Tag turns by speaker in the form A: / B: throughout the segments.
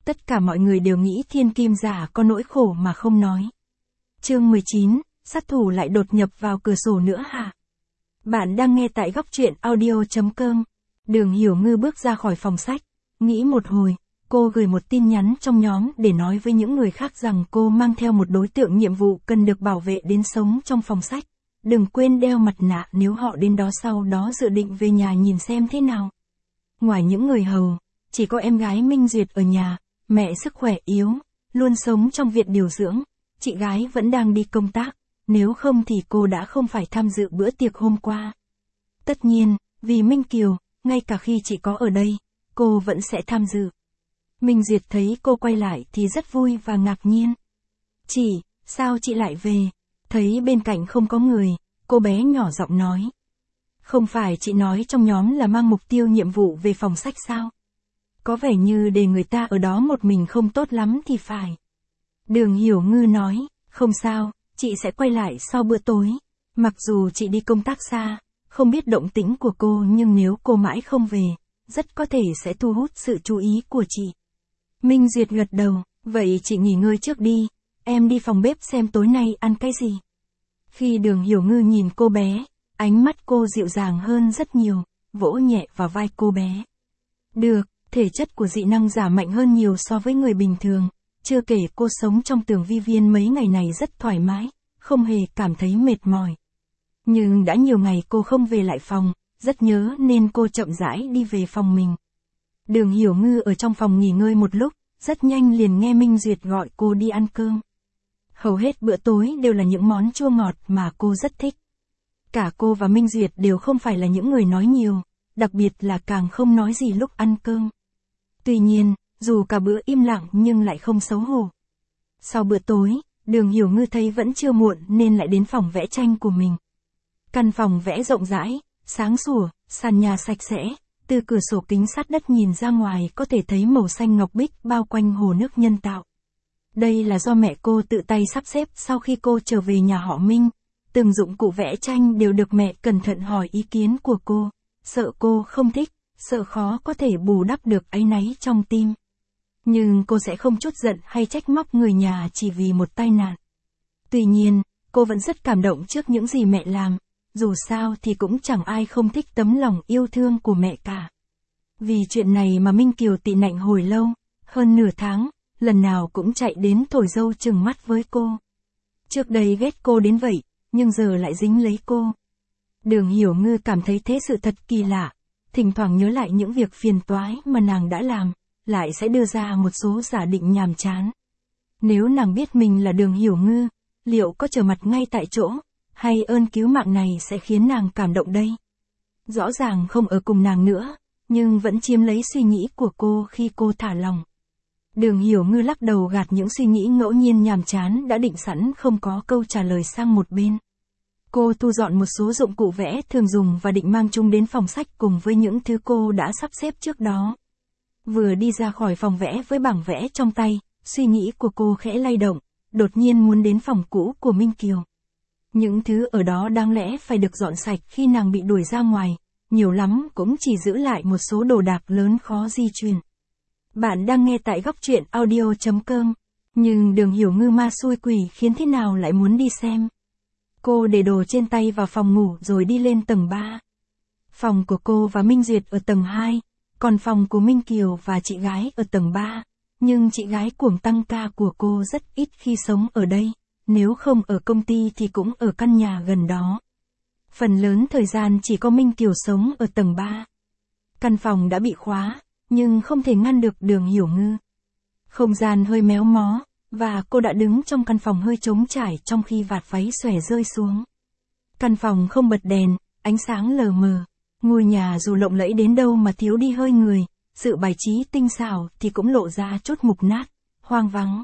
A: Tất cả mọi người đều nghĩ thiên kim giả có nỗi khổ mà không nói. Chương 19, sát thủ lại đột nhập vào cửa sổ nữa hả? Bạn đang nghe tại góc truyện audio.com. Đường Hiểu Ngư bước ra khỏi phòng sách. Nghĩ một hồi, cô gửi một tin nhắn trong nhóm để nói với những người khác rằng cô mang theo một đối tượng nhiệm vụ cần được bảo vệ đến sống trong phòng sách. Đừng quên đeo mặt nạ nếu họ đến đó, sau đó dự định về nhà nhìn xem thế nào. Ngoài những người hầu, chỉ có em gái Minh Duyệt ở nhà, mẹ sức khỏe yếu, luôn sống trong viện điều dưỡng, chị gái vẫn đang đi công tác, nếu không thì cô đã không phải tham dự bữa tiệc hôm qua. Tất nhiên, vì Minh Kiều, ngay cả khi chị có ở đây, cô vẫn sẽ tham dự. Minh Duyệt thấy cô quay lại thì rất vui và ngạc nhiên. Chị, sao chị lại về? Thấy bên cạnh không có người, cô bé nhỏ giọng nói. Không phải chị nói trong nhóm là mang mục tiêu nhiệm vụ về phòng sách sao? Có vẻ như để người ta ở đó một mình không tốt lắm thì phải. Đường Hiểu Ngư nói, không sao, chị sẽ quay lại sau bữa tối. Mặc dù chị đi công tác xa, không biết động tĩnh của cô, nhưng nếu cô mãi không về, rất có thể sẽ thu hút sự chú ý của chị. Minh Duyệt gật đầu, vậy chị nghỉ ngơi trước đi, em đi phòng bếp xem tối nay ăn cái gì. Khi Đường Hiểu Ngư nhìn cô bé, ánh mắt cô dịu dàng hơn rất nhiều, vỗ nhẹ vào vai cô bé. Được, thể chất của dị năng giả mạnh hơn nhiều so với người bình thường, chưa kể cô sống trong tường vi viên mấy ngày này rất thoải mái, không hề cảm thấy mệt mỏi. Nhưng đã nhiều ngày cô không về lại phòng, rất nhớ nên cô chậm rãi đi về phòng mình. Đường Hiểu Ngư ở trong phòng nghỉ ngơi một lúc, rất nhanh liền nghe Minh Duyệt gọi cô đi ăn cơm. Hầu hết bữa tối đều là những món chua ngọt mà cô rất thích. Cả cô và Minh Duyệt đều không phải là những người nói nhiều, đặc biệt là càng không nói gì lúc ăn cơm. Tuy nhiên, dù cả bữa im lặng nhưng lại không xấu hổ. Sau bữa tối, Đường Hiểu Ngư thấy vẫn chưa muộn nên lại đến phòng vẽ tranh của mình. Căn phòng vẽ rộng rãi, sáng sủa, sàn nhà sạch sẽ, từ cửa sổ kính sát đất nhìn ra ngoài có thể thấy màu xanh ngọc bích bao quanh hồ nước nhân tạo. Đây là do mẹ cô tự tay sắp xếp sau khi cô trở về nhà họ Minh. Từng dụng cụ vẽ tranh đều được mẹ cẩn thận hỏi ý kiến của cô, sợ cô không thích, sợ khó có thể bù đắp được áy náy trong tim. Nhưng cô sẽ không trút giận hay trách móc người nhà chỉ vì một tai nạn. Tuy nhiên, cô vẫn rất cảm động trước những gì mẹ làm, dù sao thì cũng chẳng ai không thích tấm lòng yêu thương của mẹ cả. Vì chuyện này mà Minh Kiều tị nạnh hồi lâu, hơn nửa tháng, lần nào cũng chạy đến thổi dâu trừng mắt với cô. Trước đây ghét cô đến vậy, nhưng giờ lại dính lấy cô. Đường Hiểu Ngư cảm thấy thế sự thật kỳ lạ, thỉnh thoảng nhớ lại những việc phiền toái mà nàng đã làm, lại sẽ đưa ra một số giả định nhàm chán. Nếu nàng biết mình là Đường Hiểu Ngư, liệu có trở mặt ngay tại chỗ, hay ơn cứu mạng này sẽ khiến nàng cảm động đây? Rõ ràng không ở cùng nàng nữa, nhưng vẫn chiếm lấy suy nghĩ của cô khi cô thả lòng. Đường Hiểu Ngư lắc đầu gạt những suy nghĩ ngẫu nhiên nhàm chán đã định sẵn không có câu trả lời sang một bên. Cô thu dọn một số dụng cụ vẽ thường dùng và định mang chúng đến phòng sách cùng với những thứ cô đã sắp xếp trước đó. Vừa đi ra khỏi phòng vẽ với bảng vẽ trong tay, suy nghĩ của cô khẽ lay động, đột nhiên muốn đến phòng cũ của Minh Kiều. Những thứ ở đó đáng lẽ phải được dọn sạch khi nàng bị đuổi ra ngoài, nhiều lắm cũng chỉ giữ lại một số đồ đạc lớn khó di chuyển. Bạn đang nghe tại góc truyện audio.com, nhưng Đường Hiểu Ngư ma xui quỷ khiến thế nào lại muốn đi xem. Cô để đồ trên tay vào phòng ngủ rồi đi lên tầng 3. Phòng của cô và Minh Duyệt ở tầng 2, còn phòng của Minh Kiều và chị gái ở tầng 3. Nhưng chị gái cuồng tăng ca của cô rất ít khi sống ở đây, nếu không ở công ty thì cũng ở căn nhà gần đó. Phần lớn thời gian chỉ có Minh Kiều sống ở tầng 3. Căn phòng đã bị khóa, nhưng không thể ngăn được Đường Hiểu Ngư. Không gian hơi méo mó, và cô đã đứng trong căn phòng hơi trống trải trong khi vạt váy xòe rơi xuống. Căn phòng không bật đèn, ánh sáng lờ mờ. Ngôi nhà dù lộng lẫy đến đâu mà thiếu đi hơi người, sự bài trí tinh xảo thì cũng lộ ra chút mục nát, hoang vắng.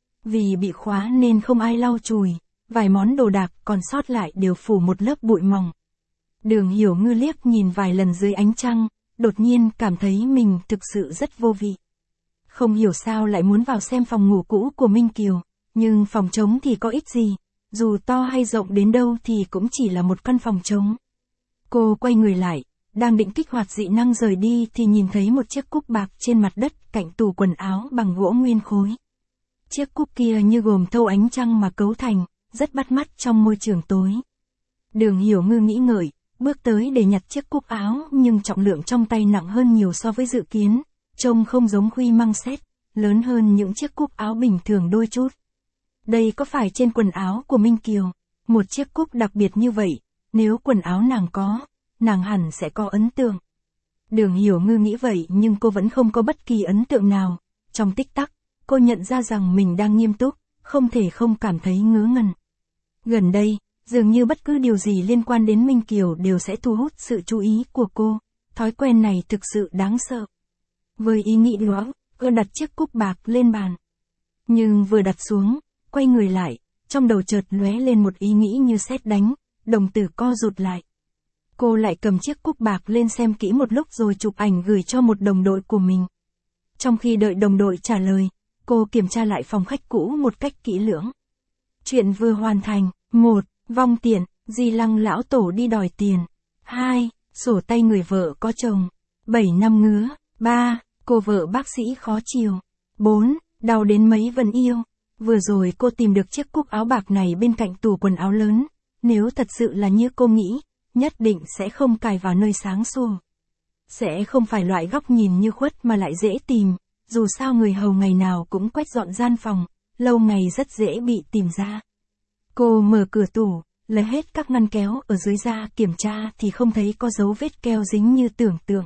A: Vì bị khóa nên không ai lau chùi, vài món đồ đạc còn sót lại đều phủ một lớp bụi mỏng. Đường Hiểu Ngư liếc nhìn vài lần dưới ánh trăng, đột nhiên cảm thấy mình thực sự rất vô vị. Không hiểu sao lại muốn vào xem phòng ngủ cũ của Minh Kiều, nhưng phòng trống thì có ích gì, dù to hay rộng đến đâu thì cũng chỉ là một căn phòng trống. Cô quay người lại, đang định kích hoạt dị năng rời đi thì nhìn thấy một chiếc cúp bạc trên mặt đất cạnh tủ quần áo bằng gỗ nguyên khối. Chiếc cúp kia như gồm thâu ánh trăng mà cấu thành, rất bắt mắt trong môi trường tối. Đường Hiểu Ngư nghĩ ngợi, bước tới để nhặt chiếc cúp áo nhưng trọng lượng trong tay nặng hơn nhiều so với dự kiến, trông không giống khuy măng xét, lớn hơn những chiếc cúp áo bình thường đôi chút. Đây có phải trên quần áo của Minh Kiều, một chiếc cúp đặc biệt như vậy, nếu quần áo nàng có, nàng hẳn sẽ có ấn tượng. Đường Hiểu Ngư nghĩ vậy nhưng cô vẫn không có bất kỳ ấn tượng nào, trong tích tắc, cô nhận ra rằng mình đang nghiêm túc, không thể không cảm thấy ngớ ngẩn. Gần đây, dường như bất cứ điều gì liên quan đến Minh Kiều đều sẽ thu hút sự chú ý của cô, thói quen này thực sự đáng sợ. Với ý nghĩ đó, cô đặt chiếc cúp bạc lên bàn. Nhưng vừa đặt xuống, quay người lại, trong đầu chợt lóe lên một ý nghĩ như sét đánh, đồng tử co rụt lại. Cô lại cầm chiếc cúp bạc lên xem kỹ một lúc rồi chụp ảnh gửi cho một đồng đội của mình. Trong khi đợi đồng đội trả lời, cô kiểm tra lại phòng khách cũ một cách kỹ lưỡng. Chuyện vừa hoàn thành. 1. Vong tiền, Di Lăng lão tổ đi đòi tiền. 2. Sổ tay người vợ có chồng. 7 năm ngứa. 3. Cô vợ bác sĩ khó chiều. 4. Đau đến mấy vẫn yêu. Vừa rồi cô tìm được chiếc cúp áo bạc này bên cạnh tủ quần áo lớn. Nếu thật sự là như cô nghĩ, nhất định sẽ không cài vào nơi sáng sủa. Sẽ không phải loại góc nhìn như khuất mà lại dễ tìm, dù sao người hầu ngày nào cũng quét dọn gian phòng, lâu ngày rất dễ bị tìm ra. Cô mở cửa tủ, lấy hết các ngăn kéo ở dưới ra kiểm tra thì không thấy có dấu vết keo dính như tưởng tượng.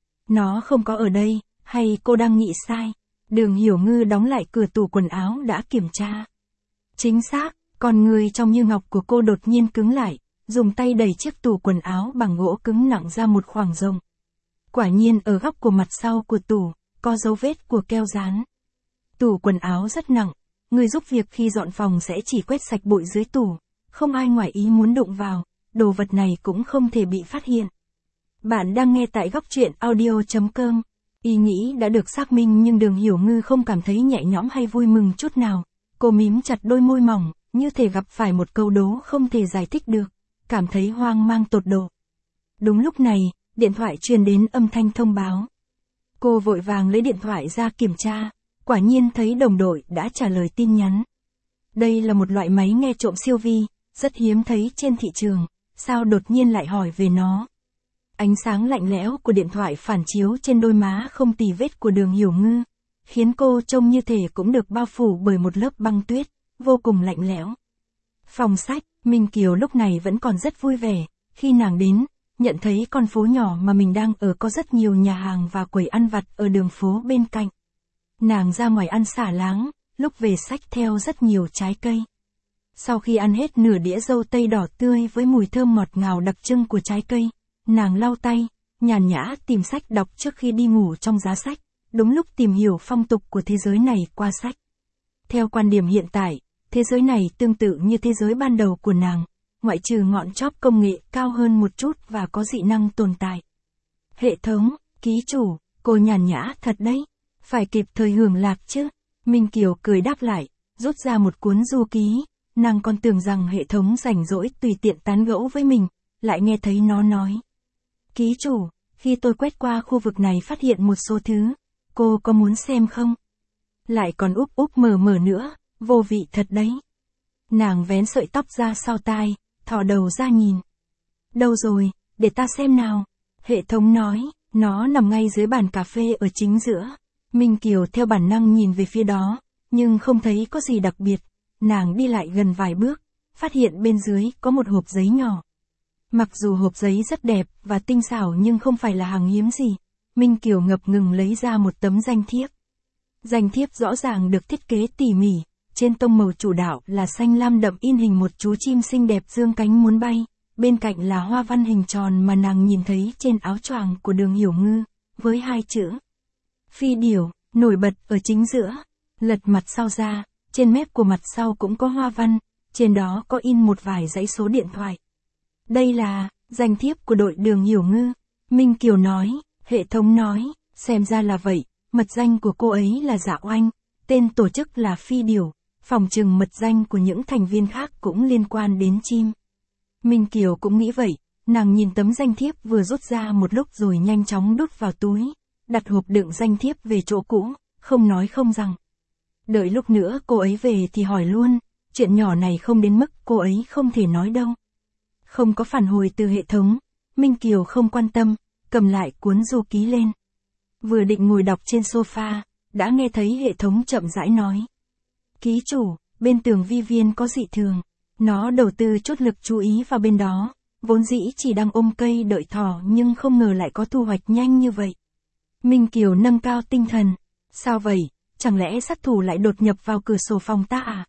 A: Nó không có ở đây, hay cô đang nghĩ sai? Đường Hiểu Ngư đóng lại cửa tủ quần áo đã kiểm tra. Chính xác, con người trong như ngọc của cô đột nhiên cứng lại, dùng tay đẩy chiếc tủ quần áo bằng gỗ cứng nặng ra một khoảng rộng. Quả nhiên ở góc của mặt sau của tủ, có dấu vết của keo dán. Tủ quần áo rất nặng, người giúp việc khi dọn phòng sẽ chỉ quét sạch bụi dưới tủ, không ai ngoài ý muốn đụng vào, đồ vật này cũng không thể bị phát hiện. Bạn đang nghe tại góc truyện audio.com. Ý nghĩ đã được xác minh nhưng Đường Hiểu Ngư không cảm thấy nhẹ nhõm hay vui mừng chút nào. Cô mím chặt đôi môi mỏng, như thể gặp phải một câu đố không thể giải thích được, cảm thấy hoang mang tột độ. Đúng lúc này, điện thoại truyền đến âm thanh thông báo. Cô vội vàng lấy điện thoại ra kiểm tra, quả nhiên thấy đồng đội đã trả lời tin nhắn. Đây là một loại máy nghe trộm siêu vi, rất hiếm thấy trên thị trường, sao đột nhiên lại hỏi về nó. Ánh sáng lạnh lẽo của điện thoại phản chiếu trên đôi má không tì vết của Đường Hiểu Ngư, khiến cô trông như thể cũng được bao phủ bởi một lớp băng tuyết, vô cùng lạnh lẽo. Phòng sách, Minh Kiều lúc này vẫn còn rất vui vẻ, khi nàng đến, nhận thấy con phố nhỏ mà mình đang ở có rất nhiều nhà hàng và quầy ăn vặt ở đường phố bên cạnh. Nàng ra ngoài ăn xả láng, lúc về xách theo rất nhiều trái cây. Sau khi ăn hết nửa đĩa dâu tây đỏ tươi với mùi thơm ngọt ngào đặc trưng của trái cây, nàng lau tay, nhàn nhã tìm sách đọc trước khi đi ngủ trong giá sách, đúng lúc tìm hiểu phong tục của thế giới này qua sách. Theo quan điểm hiện tại, thế giới này tương tự như thế giới ban đầu của nàng, ngoại trừ ngọn chóp công nghệ cao hơn một chút và có dị năng tồn tại. Hệ thống, ký chủ, cô nhàn nhã thật đấy, phải kịp thời hưởng lạc chứ. Minh Kiều cười đáp lại, rút ra một cuốn du ký, nàng còn tưởng rằng hệ thống rảnh rỗi tùy tiện tán gẫu với mình, lại nghe thấy nó nói. Ký chủ, khi tôi quét qua khu vực này phát hiện một số thứ, cô có muốn xem không? Lại còn úp úp mở mở nữa, vô vị thật đấy. Nàng vén sợi tóc ra sau tai, thò đầu ra nhìn. Đâu rồi, để ta xem nào. Hệ thống nói, nó nằm ngay dưới bàn cà phê ở chính giữa. Minh Kiều theo bản năng nhìn về phía đó, nhưng không thấy có gì đặc biệt. Nàng đi lại gần vài bước, phát hiện bên dưới có một hộp giấy nhỏ. Mặc dù hộp giấy rất đẹp và tinh xảo nhưng không phải là hàng hiếm gì. Minh Kiều ngập ngừng lấy ra một tấm danh thiếp. Danh thiếp rõ ràng được thiết kế tỉ mỉ, trên tông màu chủ đạo là xanh lam đậm in hình một chú chim xinh đẹp dương cánh muốn bay, bên cạnh là hoa văn hình tròn mà nàng nhìn thấy trên áo choàng của Đường Hiểu Ngư, với hai chữ Phi điểu, nổi bật ở chính giữa. Lật mặt sau ra, trên mép của mặt sau cũng có hoa văn, trên đó có in một vài dãy số điện thoại. Đây là danh thiếp của đội Đường Hiểu Ngư. Minh Kiều nói, hệ thống nói, xem ra là vậy, mật danh của cô ấy là Dạ Oanh, tên tổ chức là Phi điểu, phòng trừng mật danh của những thành viên khác cũng liên quan đến chim. Minh Kiều cũng nghĩ vậy, Nàng nhìn tấm danh thiếp vừa rút ra một lúc rồi nhanh chóng đút vào túi, đặt hộp đựng danh thiếp về chỗ cũ, không nói không rằng. Đợi lúc nữa cô ấy về thì hỏi luôn, chuyện nhỏ này không đến mức cô ấy không thể nói đâu. Không có phản hồi từ hệ thống, Minh Kiều không quan tâm, cầm lại cuốn du ký lên. Vừa định ngồi đọc trên sofa, đã nghe thấy hệ thống chậm rãi nói. Ký chủ, bên tường vi viên có dị thường. Nó đầu tư chút lực chú ý vào bên đó, vốn dĩ chỉ đang ôm cây đợi thỏ nhưng không ngờ lại có thu hoạch nhanh như vậy. Minh Kiều nâng cao tinh thần. Sao vậy, chẳng lẽ sát thủ lại đột nhập vào cửa sổ phòng ta à?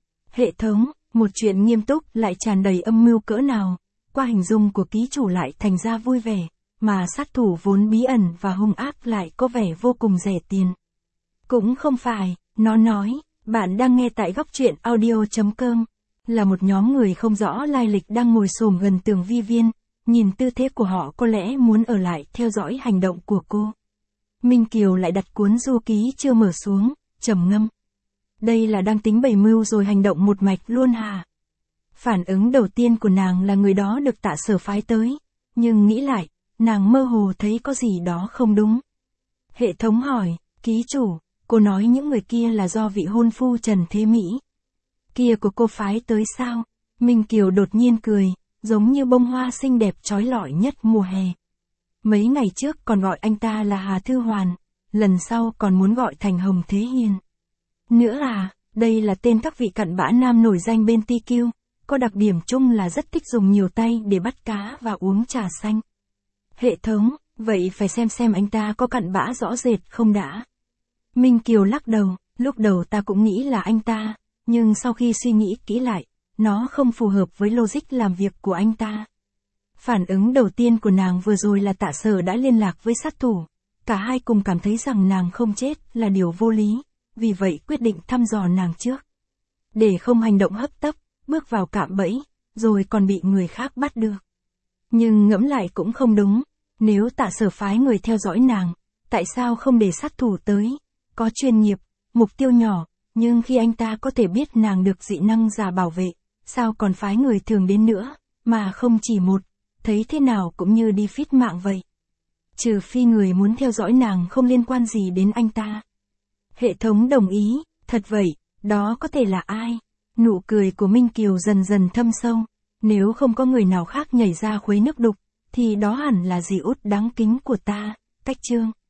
A: Hệ thống, một chuyện nghiêm túc lại tràn đầy âm mưu cỡ nào, qua hình dung của ký chủ lại thành ra vui vẻ, mà sát thủ vốn bí ẩn và hung ác lại có vẻ vô cùng rẻ tiền. Cũng không phải, nó nói, bạn đang nghe tại góc truyện audio.com, là một nhóm người không rõ lai lịch đang ngồi xổm gần tường vi viên, nhìn tư thế của họ có lẽ muốn ở lại theo dõi hành động của cô. Minh Kiều lại đặt cuốn du ký chưa mở xuống, trầm ngâm. Đây là đang tính bày mưu rồi hành động một mạch luôn hả? Phản ứng đầu tiên của nàng là người đó được Tạ Sở phái tới, nhưng nghĩ lại, nàng mơ hồ thấy có gì đó không đúng. Hệ thống hỏi, ký chủ, cô nói những người kia là do vị hôn phu Trần Thế Mỹ kia của cô phái tới sao? Minh Kiều đột nhiên cười, giống như bông hoa xinh đẹp trói lọi nhất mùa hè. Mấy ngày trước còn gọi anh ta là Hà Thư Hoàn, lần sau còn muốn gọi thành Hồng Thế Hiền. Nữa à, đây là tên các vị cặn bã nam nổi danh bên TQ, có đặc điểm chung là rất thích dùng nhiều tay để bắt cá và uống trà xanh. Hệ thống, vậy phải xem anh ta có cặn bã rõ rệt không đã? Minh Kiều lắc đầu, lúc đầu ta cũng nghĩ là anh ta, nhưng sau khi suy nghĩ kỹ lại, nó không phù hợp với logic làm việc của anh ta. Phản ứng đầu tiên của nàng vừa rồi là Tạ Sở đã liên lạc với sát thủ. Cả hai cùng cảm thấy rằng nàng không chết là điều vô lý, vì vậy quyết định thăm dò nàng trước. Để không hành động hấp tấp, bước vào cạm bẫy, rồi còn bị người khác bắt được. Nhưng ngẫm lại cũng không đúng, nếu Tạ Sở phái người theo dõi nàng, tại sao không để sát thủ tới? Có chuyên nghiệp, mục tiêu nhỏ, nhưng khi anh ta có thể biết nàng được dị năng giả bảo vệ, sao còn phái người thường đến nữa, mà không chỉ một, thấy thế nào cũng như đi phít mạng vậy. Trừ phi người muốn theo dõi nàng không liên quan gì đến anh ta. Hệ thống đồng ý, thật vậy, đó có thể là ai? Nụ cười của Minh Kiều dần dần thâm sâu, nếu không có người nào khác nhảy ra khuấy nước đục, thì đó hẳn là dì út đáng kính của ta, Cách Trương.